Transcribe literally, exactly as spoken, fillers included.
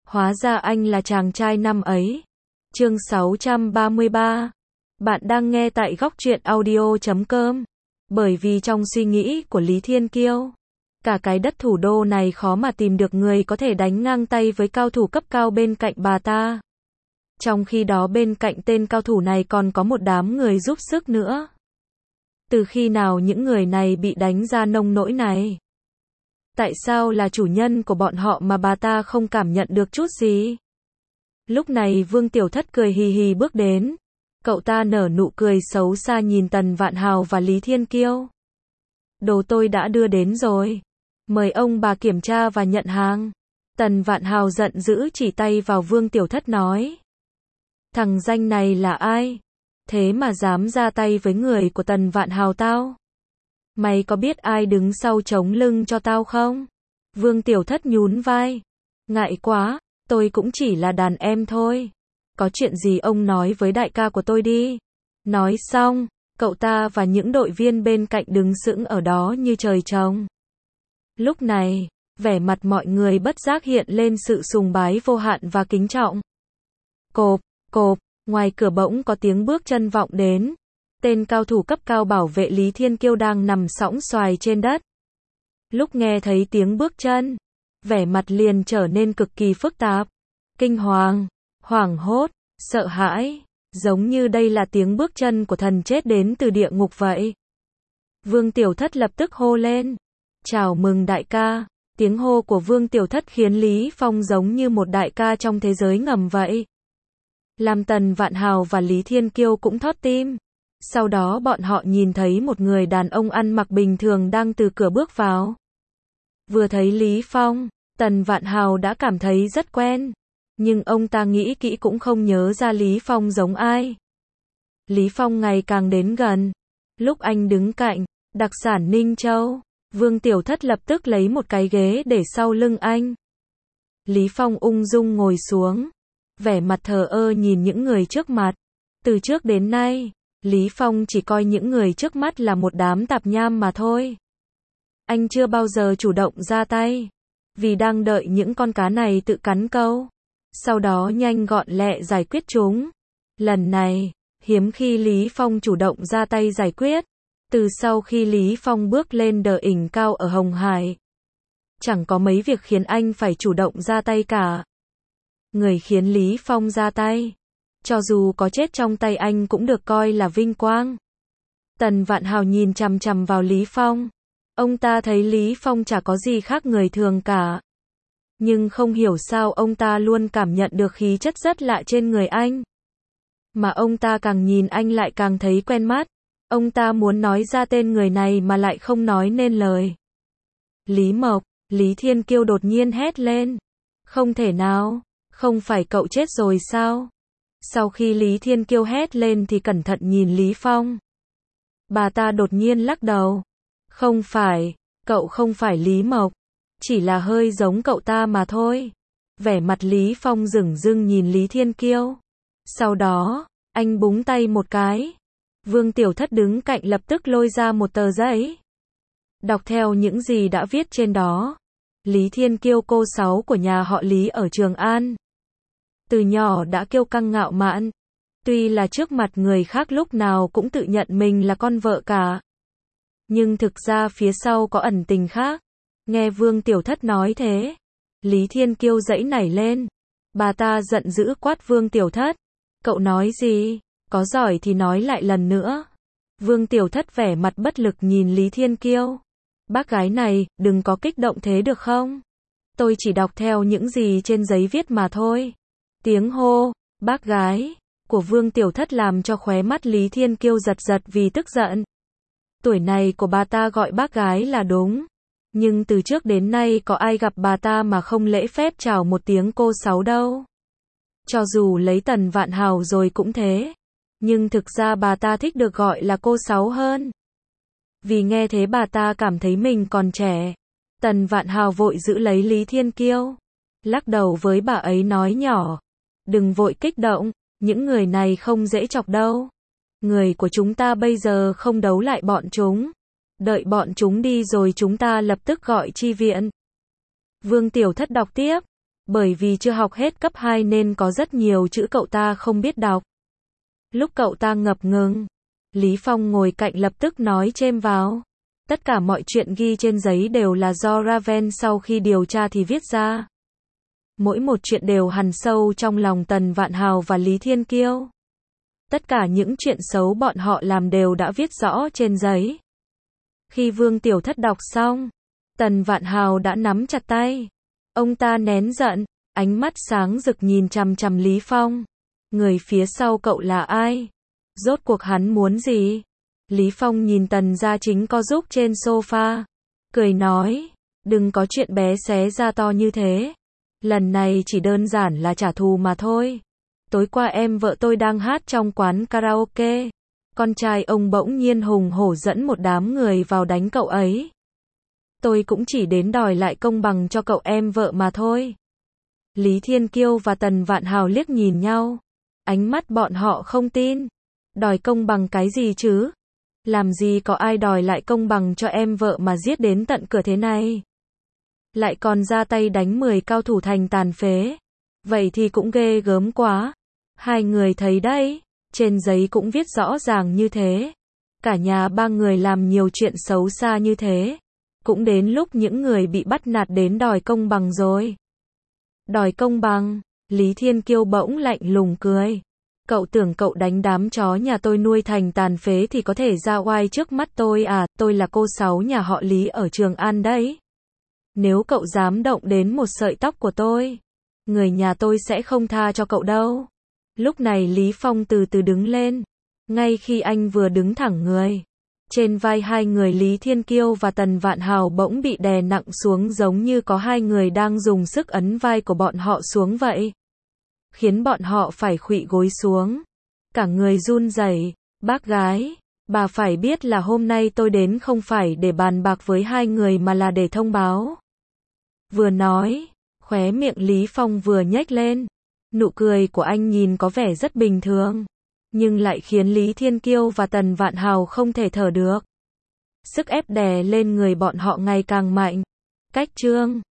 Hóa ra anh là chàng trai năm ấy. Chương sáu trăm ba mươi ba. Bạn đang nghe tại góc truyện audio chấm com. Bởi vì trong suy nghĩ của Lý Thiên Kiêu, cả cái đất thủ đô này khó mà tìm được người có thể đánh ngang tay với cao thủ cấp cao bên cạnh bà ta. Trong khi đó bên cạnh tên cao thủ này còn có một đám người giúp sức nữa. Từ khi nào những người này bị đánh ra nông nỗi này? Tại sao là chủ nhân của bọn họ mà bà ta không cảm nhận được chút gì? Lúc này Vương Tiểu Thất cười hì hì bước đến. Cậu ta nở nụ cười xấu xa nhìn Tần Vạn Hào và Lý Thiên Kiêu. Đồ tôi đã đưa đến rồi. Mời ông bà kiểm tra và nhận hàng. Tần Vạn Hào giận dữ chỉ tay vào Vương Tiểu Thất nói. Thằng danh này là ai? Thế mà dám ra tay với người của Tần Vạn Hào tao? Mày có biết ai đứng sau chống lưng cho tao không? Vương Tiểu Thất nhún vai. Ngại quá, tôi cũng chỉ là đàn em thôi. Có chuyện gì ông nói với đại ca của tôi đi. Nói xong, cậu ta và những đội viên bên cạnh đứng sững ở đó như trời trồng. Lúc này, vẻ mặt mọi người bất giác hiện lên sự sùng bái vô hạn và kính trọng. Cộp, cộp, ngoài cửa bỗng có tiếng bước chân vọng đến. Tên cao thủ cấp cao bảo vệ Lý Thiên Kiêu đang nằm sõng xoài trên đất. Lúc nghe thấy tiếng bước chân, vẻ mặt liền trở nên cực kỳ phức tạp. Kinh hoàng, hoảng hốt, sợ hãi, giống như đây là tiếng bước chân của thần chết đến từ địa ngục vậy. Vương Tiểu Thất lập tức hô lên. Chào mừng đại ca. Tiếng hô của Vương Tiểu Thất khiến Lý Phong giống như một đại ca trong thế giới ngầm vậy. Làm Tần Vạn Hào và Lý Thiên Kiêu cũng thót tim. Sau đó bọn họ nhìn thấy một người đàn ông ăn mặc bình thường đang từ cửa bước vào. Vừa thấy Lý Phong, Tần Vạn Hào đã cảm thấy rất quen. Nhưng ông ta nghĩ kỹ cũng không nhớ ra Lý Phong giống ai. Lý Phong ngày càng đến gần. Lúc anh đứng cạnh, đặc sản Ninh Châu, Vương Tiểu Thất lập tức lấy một cái ghế để sau lưng anh. Lý Phong ung dung ngồi xuống, vẻ mặt thờ ơ nhìn những người trước mặt. Từ trước đến nay, Lý Phong chỉ coi những người trước mắt là một đám tạp nham mà thôi. Anh chưa bao giờ chủ động ra tay, vì đang đợi những con cá này tự cắn câu, sau đó nhanh gọn lẹ giải quyết chúng. Lần này, hiếm khi Lý Phong chủ động ra tay giải quyết. Từ sau khi Lý Phong bước lên đỉnh cao ở Hồng Hải, chẳng có mấy việc khiến anh phải chủ động ra tay cả. Người khiến Lý Phong ra tay, cho dù có chết trong tay anh cũng được coi là vinh quang. Tần Vạn Hào nhìn chằm chằm vào Lý Phong. Ông ta thấy Lý Phong chả có gì khác người thường cả. Nhưng không hiểu sao ông ta luôn cảm nhận được khí chất rất lạ trên người anh. Mà ông ta càng nhìn anh lại càng thấy quen mắt. Ông ta muốn nói ra tên người này mà lại không nói nên lời. Lý Mộc, Lý Thiên Kiêu đột nhiên hét lên. Không thể nào, không phải cậu chết rồi sao? Sau khi Lý Thiên Kiêu hét lên thì cẩn thận nhìn Lý Phong. Bà ta đột nhiên lắc đầu. Không phải, cậu không phải Lý Mộc. Chỉ là hơi giống cậu ta mà thôi. Vẻ mặt Lý Phong dửng dưng nhìn Lý Thiên Kiêu. Sau đó, anh búng tay một cái. Vương Tiểu Thất đứng cạnh lập tức lôi ra một tờ giấy. Đọc theo những gì đã viết trên đó. Lý Thiên Kiêu cô sáu của nhà họ Lý ở Trường An. Từ nhỏ đã kiêu căng ngạo mạn. Tuy là trước mặt người khác lúc nào cũng tự nhận mình là con vợ cả. Nhưng thực ra phía sau có ẩn tình khác. Nghe Vương Tiểu Thất nói thế, Lý Thiên Kiêu giãy nảy lên. Bà ta giận dữ quát Vương Tiểu Thất. Cậu nói gì? Có giỏi thì nói lại lần nữa. Vương Tiểu Thất vẻ mặt bất lực nhìn Lý Thiên Kiêu. Bác gái này, đừng có kích động thế được không? Tôi chỉ đọc theo những gì trên giấy viết mà thôi. Tiếng hô, bác gái, của Vương Tiểu Thất làm cho khóe mắt Lý Thiên Kiêu giật giật vì tức giận. Tuổi này của bà ta gọi bác gái là đúng. Nhưng từ trước đến nay có ai gặp bà ta mà không lễ phép chào một tiếng cô sáu đâu. Cho dù lấy Tần Vạn Hào rồi cũng thế. Nhưng thực ra bà ta thích được gọi là cô sáu hơn. Vì nghe thế bà ta cảm thấy mình còn trẻ. Tần Vạn Hào vội giữ lấy Lý Thiên Kiêu. Lắc đầu với bà ấy nói nhỏ. Đừng vội kích động, những người này không dễ chọc đâu. Người của chúng ta bây giờ không đấu lại bọn chúng. Đợi bọn chúng đi rồi chúng ta lập tức gọi chi viện. Vương Tiểu Thất đọc tiếp. Bởi vì chưa học hết cấp hai nên có rất nhiều chữ cậu ta không biết đọc. Lúc cậu ta ngập ngừng, Lý Phong ngồi cạnh lập tức nói chêm vào. Tất cả mọi chuyện ghi trên giấy đều là do Raven sau khi điều tra thì viết ra. Mỗi một chuyện đều hằn sâu trong lòng Tần Vạn Hào và Lý Thiên Kiêu. Tất cả những chuyện xấu bọn họ làm đều đã viết rõ trên giấy. Khi Vương Tiểu Thất đọc xong, Tần Vạn Hào đã nắm chặt tay. Ông ta nén giận, ánh mắt sáng rực nhìn chằm chằm Lý Phong. Người phía sau cậu là ai? Rốt cuộc hắn muốn gì? Lý Phong nhìn Tần Gia Chính co giúp trên sofa, cười nói, đừng có chuyện bé xé ra to như thế. Lần này chỉ đơn giản là trả thù mà thôi. Tối qua em vợ tôi đang hát trong quán karaoke. Con trai ông bỗng nhiên hùng hổ dẫn một đám người vào đánh cậu ấy. Tôi cũng chỉ đến đòi lại công bằng cho cậu em vợ mà thôi. Lý Thiên Kiêu và Tần Vạn Hào liếc nhìn nhau. Ánh mắt bọn họ không tin. Đòi công bằng cái gì chứ? Làm gì có ai đòi lại công bằng cho em vợ mà giết đến tận cửa thế này? Lại còn ra tay đánh mười cao thủ thành tàn phế. Vậy thì cũng ghê gớm quá. Hai người thấy đấy, trên giấy cũng viết rõ ràng như thế. Cả nhà ba người làm nhiều chuyện xấu xa như thế. Cũng đến lúc những người bị bắt nạt đến đòi công bằng rồi. Đòi công bằng, Lý Thiên Kiêu bỗng lạnh lùng cười. Cậu tưởng cậu đánh đám chó nhà tôi nuôi thành tàn phế thì có thể ra oai trước mắt tôi à? Tôi là cô Sáu nhà họ Lý ở Trường An đấy. Nếu cậu dám động đến một sợi tóc của tôi, người nhà tôi sẽ không tha cho cậu đâu. Lúc này Lý Phong từ từ đứng lên. Ngay khi anh vừa đứng thẳng người, trên vai hai người Lý Thiên Kiêu và Tần Vạn Hào bỗng bị đè nặng xuống, giống như có hai người đang dùng sức ấn vai của bọn họ xuống vậy. Khiến bọn họ phải khuỵu gối xuống. Cả người run rẩy. Bác gái, bà phải biết là hôm nay tôi đến không phải để bàn bạc với hai người mà là để thông báo. Vừa nói, khóe miệng Lý Phong vừa nhếch lên. Nụ cười của anh nhìn có vẻ rất bình thường, nhưng lại khiến Lý Thiên Kiêu và Tần Vạn Hào không thể thở được. Sức ép đè lên người bọn họ ngày càng mạnh. Cách chương